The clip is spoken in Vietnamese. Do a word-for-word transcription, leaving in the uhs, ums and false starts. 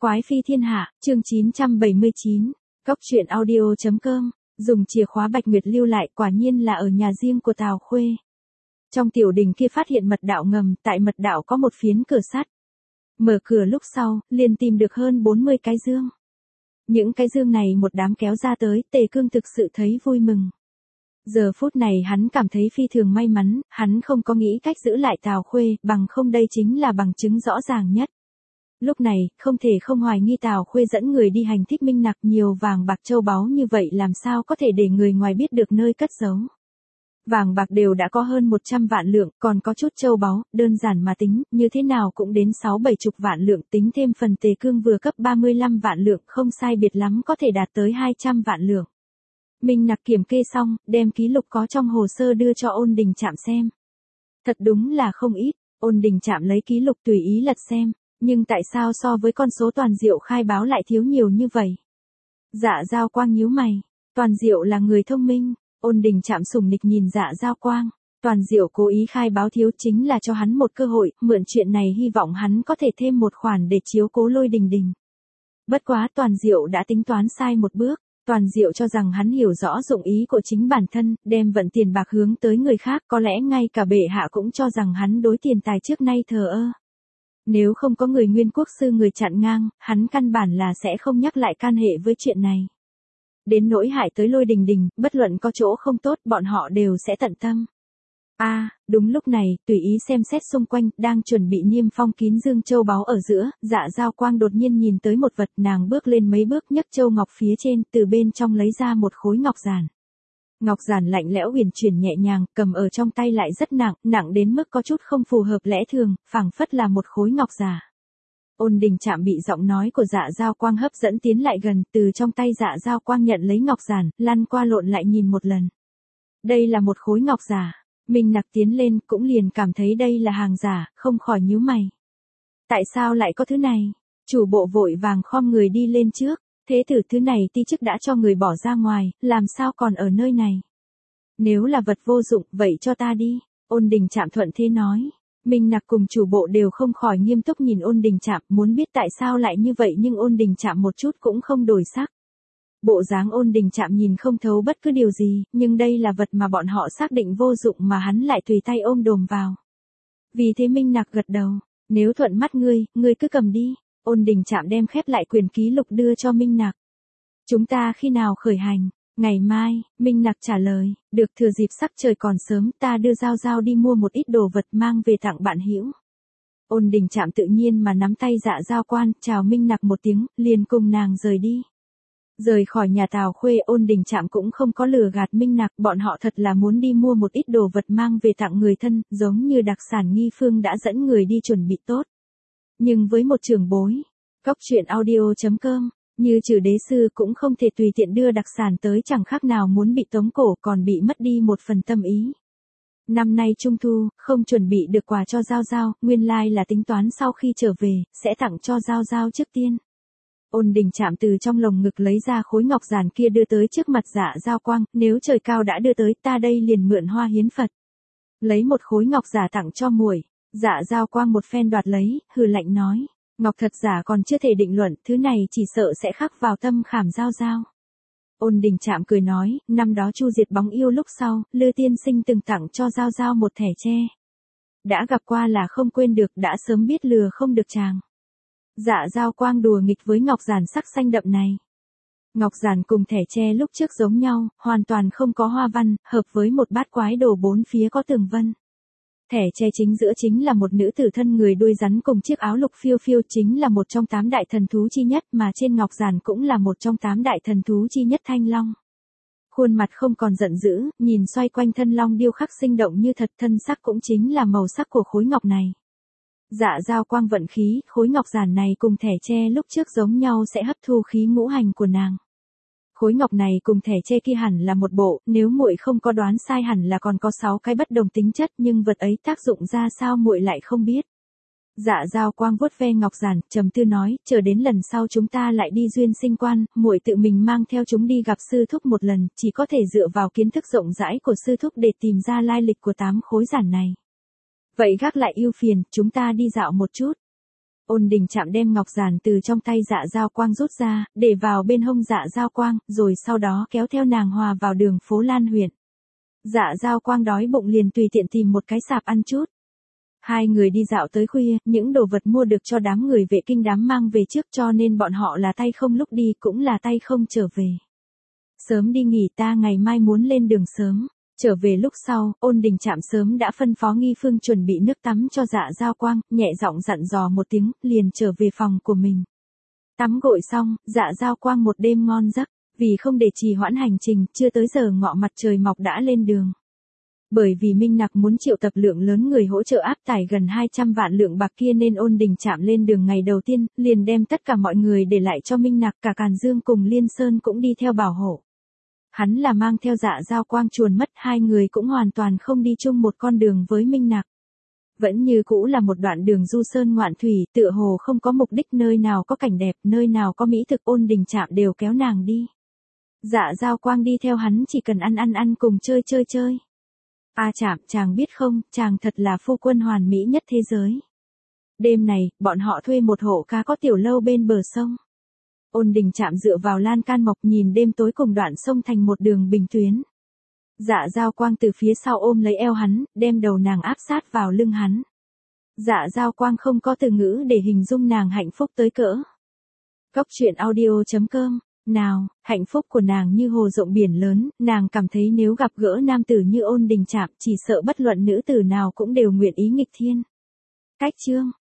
Quái phi thiên hạ, chương chín trăm bảy mươi chín, Cốc truyện audio.com, dùng chìa khóa Bạch Nguyệt lưu lại, quả nhiên là ở nhà riêng của Tào Khuê. Trong tiểu đình kia phát hiện mật đạo ngầm, tại mật đạo có một phiến cửa sắt. Mở cửa lúc sau, liền tìm được hơn bốn mươi cái dương. Những cái dương này một đám kéo ra tới, Tề Cương thực sự thấy vui mừng. Giờ phút này hắn cảm thấy phi thường may mắn, hắn không có nghĩ cách giữ lại Tào Khuê, bằng không đây chính là bằng chứng rõ ràng nhất. Lúc này, không thể không hoài nghi Tào Khuê dẫn người đi hành thích minh nặc, nhiều vàng bạc châu báu như vậy làm sao có thể để người ngoài biết được nơi cất giấu. Vàng bạc đều đã có hơn một trăm vạn lượng, còn có chút châu báu, đơn giản mà tính, như thế nào cũng đến sáu bảy chục vạn lượng, tính thêm phần Tề Cương vừa cấp ba mươi lăm vạn lượng, không sai biệt lắm có thể đạt tới hai trăm vạn lượng. Minh nặc kiểm kê xong, đem ký lục có trong hồ sơ đưa cho Ôn Đình Trạm xem. Thật đúng là không ít, Ôn Đình Trạm lấy ký lục tùy ý lật xem. Nhưng tại sao so với con số Toàn Diệu khai báo lại thiếu nhiều như vậy? Dạ Giao Quang nhíu mày. Toàn Diệu là người thông minh. Ôn Đình Trạm sủng nịch nhìn Dạ Giao Quang. Toàn Diệu cố ý khai báo thiếu chính là cho hắn một cơ hội, mượn chuyện này hy vọng hắn có thể thêm một khoản để chiếu cố Lôi Đình Đình. Bất quá Toàn Diệu đã tính toán sai một bước. Toàn Diệu cho rằng hắn hiểu rõ dụng ý của chính bản thân, đem vận tiền bạc hướng tới người khác, có lẽ ngay cả bệ hạ cũng cho rằng hắn đối tiền tài trước nay thờ ơ. Nếu không có người Nguyên Quốc sư người chặn ngang, hắn căn bản là sẽ không nhắc lại can hệ với chuyện này. Đến nỗi hại tới Lôi Đình Đình, bất luận có chỗ không tốt, bọn họ đều sẽ tận tâm. A, à, đúng lúc này, tùy ý xem xét xung quanh, đang chuẩn bị niêm phong kín dương châu báu ở giữa, Dạ Giao Quang đột nhiên nhìn tới một vật, nàng bước lên mấy bước nhấc châu ngọc phía trên, từ bên trong lấy ra một khối ngọc giản. Ngọc giản lạnh lẽo huyền chuyển nhẹ nhàng, cầm ở trong tay lại rất nặng, nặng đến mức có chút không phù hợp lẽ thường, phảng phất là một khối ngọc giả. Ôn Đình Trạm bị giọng nói của Dạ Giao Quang hấp dẫn tiến lại gần, từ trong tay Dạ Giao Quang nhận lấy ngọc giản, lăn qua lộn lại nhìn một lần. Đây là một khối ngọc giả. Minh nặc tiến lên cũng liền cảm thấy đây là hàng giả, không khỏi nhíu mày. Tại sao lại có thứ này? Chủ bộ vội vàng khom người đi lên trước. Thế tử thứ này ti chức đã cho người bỏ ra ngoài, làm sao còn ở nơi này? Nếu là vật vô dụng, vậy cho ta đi. Ôn Đình Trạm thuận thế nói. Minh nặc cùng chủ bộ đều không khỏi nghiêm túc nhìn Ôn Đình Trạm, muốn biết tại sao lại như vậy, nhưng Ôn Đình Trạm một chút cũng không đổi sắc. Bộ dáng Ôn Đình Trạm nhìn không thấu bất cứ điều gì, nhưng đây là vật mà bọn họ xác định vô dụng mà hắn lại tùy tay ôm đồm vào. Vì thế Minh nặc gật đầu. Nếu thuận mắt ngươi, ngươi cứ cầm đi. Ôn Đình Trạm đem khép lại quyền ký lục đưa cho Minh nặc. Chúng ta khi nào khởi hành? Ngày mai, Minh nặc trả lời. Được, thừa dịp sắc trời còn sớm, ta đưa Giao Giao đi mua một ít đồ vật mang về tặng bạn hữu. Ôn Đình Trạm tự nhiên mà nắm tay Dạ Giao Quan, chào Minh nặc một tiếng, liền cùng nàng rời đi. Rời khỏi nhà Tào Khuê, Ôn Đình Trạm cũng không có lừa gạt Minh nặc, bọn họ thật là muốn đi mua một ít đồ vật mang về tặng người thân, giống như đặc sản Nghi Phương đã dẫn người đi chuẩn bị tốt. Nhưng với một trưởng bối, Cốc truyện audio.com, như Trừ Đế Sư cũng không thể tùy tiện đưa đặc sản tới, chẳng khác nào muốn bị tống cổ, còn bị mất đi một phần tâm ý. Năm nay Trung Thu, không chuẩn bị được quà cho Giao Giao, nguyên lai là tính toán sau khi trở về, sẽ tặng cho Giao Giao trước tiên. Ôn Đình Trạm từ trong lồng ngực lấy ra khối ngọc giản kia đưa tới trước mặt Dạ Giao Quang, nếu trời cao đã đưa tới, ta đây liền mượn hoa hiến Phật. Lấy một khối ngọc giả tặng cho muội. Dạ Giao Quang một phen đoạt lấy, hừ lạnh nói, ngọc thật giả còn chưa thể định luận, thứ này chỉ sợ sẽ khắc vào tâm khảm Giao Giao. Ôn Đình Trạm cười nói, năm đó Chu diệt bóng yêu lúc sau, Lư tiên sinh từng tặng cho Giao Giao một thẻ tre. Đã gặp qua là không quên được, đã sớm biết lừa không được chàng. Dạ Giao Quang đùa nghịch với ngọc giản sắc xanh đậm này. Ngọc giản cùng thẻ tre lúc trước giống nhau, hoàn toàn không có hoa văn, hợp với một bát quái đồ bốn phía có tường vân. Thẻ tre chính giữa chính là một nữ tử thân người đuôi rắn cùng chiếc áo lục phiêu phiêu, chính là một trong tám đại thần thú chi nhất, mà trên ngọc giản cũng là một trong tám đại thần thú chi nhất Thanh Long. Khuôn mặt không còn giận dữ, nhìn xoay quanh thân long điêu khắc sinh động như thật, thân sắc cũng chính là màu sắc của khối ngọc này. Dạ Giao Quang vận khí, khối ngọc giản này cùng thẻ tre lúc trước giống nhau sẽ hấp thu khí ngũ hành của nàng. Khối ngọc này cùng thẻ tre kia hẳn là một bộ, nếu muội không có đoán sai hẳn là còn có sáu cái bất đồng tính chất, nhưng vật ấy tác dụng ra sao muội lại không biết. Dạ Giao Quang vuốt ve ngọc giản, trầm tư nói, chờ đến lần sau chúng ta lại đi duyên sinh quan, muội tự mình mang theo chúng đi gặp sư thúc một lần, chỉ có thể dựa vào kiến thức rộng rãi của sư thúc để tìm ra lai lịch của tám khối giản này. Vậy gác lại ưu phiền, chúng ta đi dạo một chút. Ôn Đình Trạm đem ngọc giản từ trong tay Dạ Giao Quang rút ra, để vào bên hông Dạ Giao Quang, rồi sau đó kéo theo nàng hòa vào đường phố Lan huyện. Dạ Giao Quang đói bụng liền tùy tiện tìm một cái sạp ăn chút. Hai người đi dạo tới khuya, những đồ vật mua được cho đám người vệ kinh đám mang về trước, cho nên bọn họ là tay không lúc đi cũng là tay không trở về. Sớm đi nghỉ, ta ngày mai muốn lên đường sớm. Trở về lúc sau, Ôn Đình Trạm sớm đã phân phó Nghi Phương chuẩn bị nước tắm cho Dạ Giao Quang, nhẹ giọng dặn dò một tiếng, liền trở về phòng của mình. Tắm gội xong, Dạ Giao Quang một đêm ngon giấc, vì không để trì hoãn hành trình, chưa tới giờ ngọ mặt trời mọc đã lên đường. Bởi vì Minh Nặc muốn triệu tập lượng lớn người hỗ trợ áp tải gần hai trăm vạn lượng bạc kia nên Ôn Đình Trạm lên đường ngày đầu tiên, liền đem tất cả mọi người để lại cho Minh Nặc, cả Càn Dương cùng Liên Sơn cũng đi theo bảo hộ. Hắn là mang theo Dạ Giao Quang chuồn mất, hai người cũng hoàn toàn không đi chung một con đường với Minh Nặc. Vẫn như cũ là một đoạn đường du sơn ngoạn thủy, tựa hồ không có mục đích, nơi nào có cảnh đẹp, nơi nào có mỹ thực Ôn Đình Trạm đều kéo nàng đi. Dạ Giao Quang đi theo hắn chỉ cần ăn ăn ăn cùng chơi chơi chơi. A à Trạm, chàng biết không, chàng thật là phu quân hoàn mỹ nhất thế giới. Đêm này, bọn họ thuê một hộ cá có tiểu lâu bên bờ sông. Ôn Đình Trạm dựa vào lan can mộc nhìn đêm tối cùng đoạn sông thành một đường bình tuyến. Dạ Giao Quang từ phía sau ôm lấy eo hắn, đem đầu nàng áp sát vào lưng hắn. Dạ Giao Quang không có từ ngữ để hình dung nàng hạnh phúc tới cỡ. Cốc truyện audio chấm com. Nào, hạnh phúc của nàng như hồ rộng biển lớn, nàng cảm thấy nếu gặp gỡ nam tử như Ôn Đình Trạm, chỉ sợ bất luận nữ tử nào cũng đều nguyện ý nghịch thiên. Cách chương